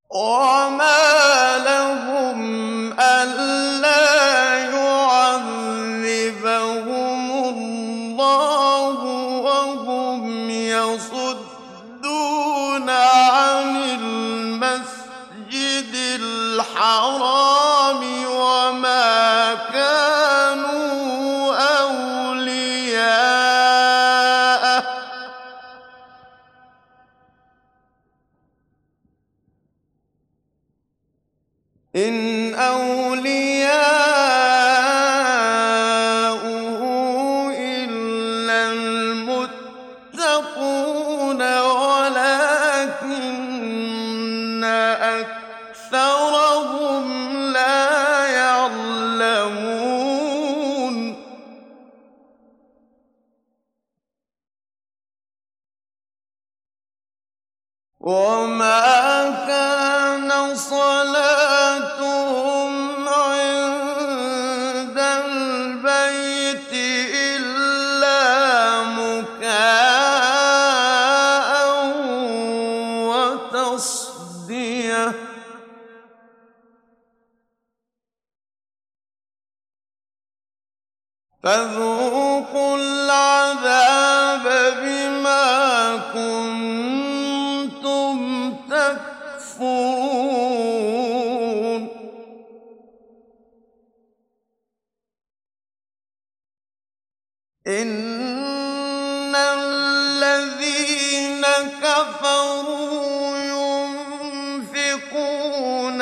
وَمَا لَهُمْ أَلَّا يُعَذِّبَهُمُ اللَّهُ وَهُمْ يَصُدُّونَ عَنِ الْمَسْجِدِ الْحَرَامِ وَمَا كَانُوا أَوْلِيَاءَهُ ۚ إِنْ أَوْلِيَاؤُهُ إِلَّا الْمُتَّقُونَ وَلَٰكِنَّ أَكْثَرَهُمْ لَا يَعْلَمُونَ وَمَا كَانَ صَلَاتُهُمْ عِندَ الْبَيْتِ إِلَّا مُكَاءً وَتَصْدِيَةً ۚ فَذُوقُوا الْعَذَابَ بِمَا كُنتُمْ تَكْفُرُونَ إِنَّ الَّذِينَ كَفَرُوا يُنفِقُونَ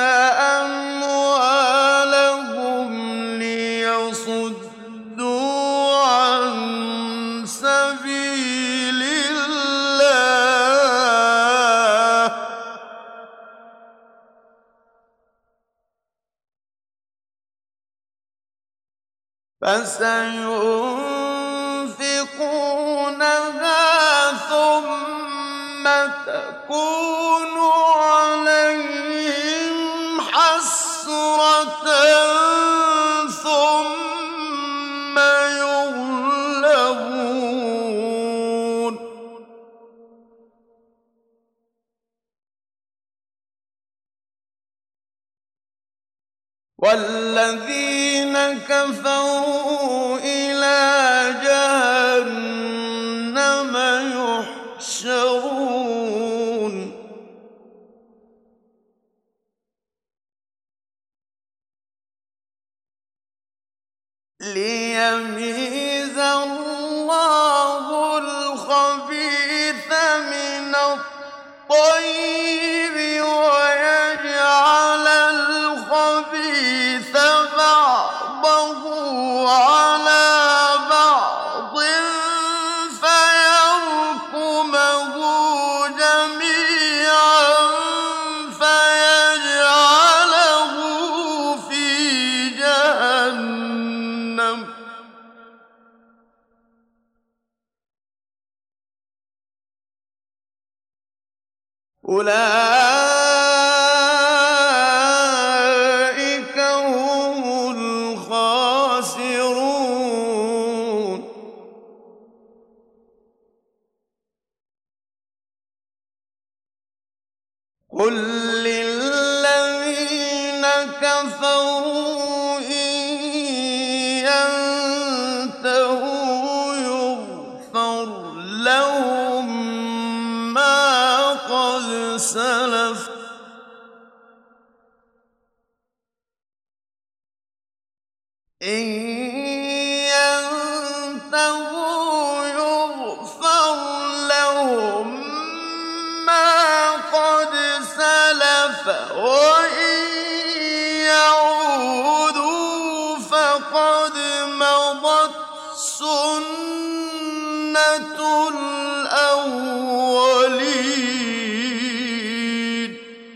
أَمْوَالَهُمْ لِيَصُدُّوا عَن سَبِيلِ اللَّهِ فَسَيُنفِقُونَهَا ثُمَّ تَكُونُ عَلَيْهِمْ حَسْرَةً ثُمَّ يُغْلَبُونَ ۗ وَالَّذِينَ كَفَرُوا إِلَىٰ جَهَنَّمَ يُحْشَرُونَ لِيَمِيزَ اللَّهُ الْخَبِيثَ مِنَ الطَّيِّبِ وَيَجْعَلَ الْخَبِيثَ بَعْضَهُ عَلَىٰ بَعْضٍ فَيَرْكُمَهُ جَمِيعًا فَيَجْعَلَهُ فِي جَهَنَّمَ ۚ أُولَٰئِكَ هُمُ الْخَاسِرُونَ قُل لِّلَّذِينَ كَفَرُوا إِن يَنتَهُوا يُغْفَرْ لَهُم مَّا قَدْ سَلَفَ ۚ إِن يَنتَهُوا يُغْفَرْ لَهُم مَّا قَدْ سَلَفَ وَإِن يَعُودُوا فَقَدْ مَضَتْ سُنَّتُ الْأَوَّلِينَ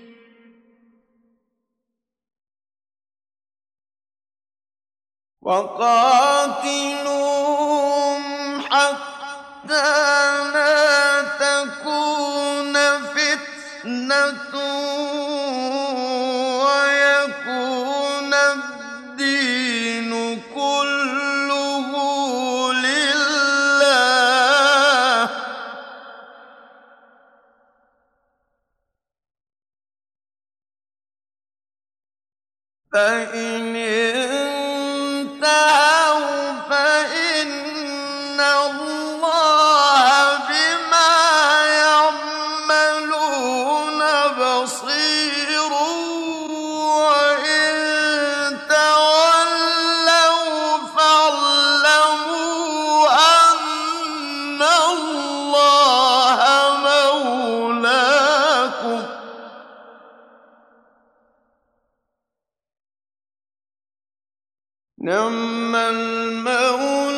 وَقَاتِلُوهُمْ حَتَّىٰ لَا تَكُونَ فِتْنَةٌ وَيَكُونَ الدِّينُ كُلُّهُ لِلَّهِ ۖ فإن انتهوا فإن الله بما يعملون بصير وإن تولوا فاعلموا أن الله مولاكم نعم المولى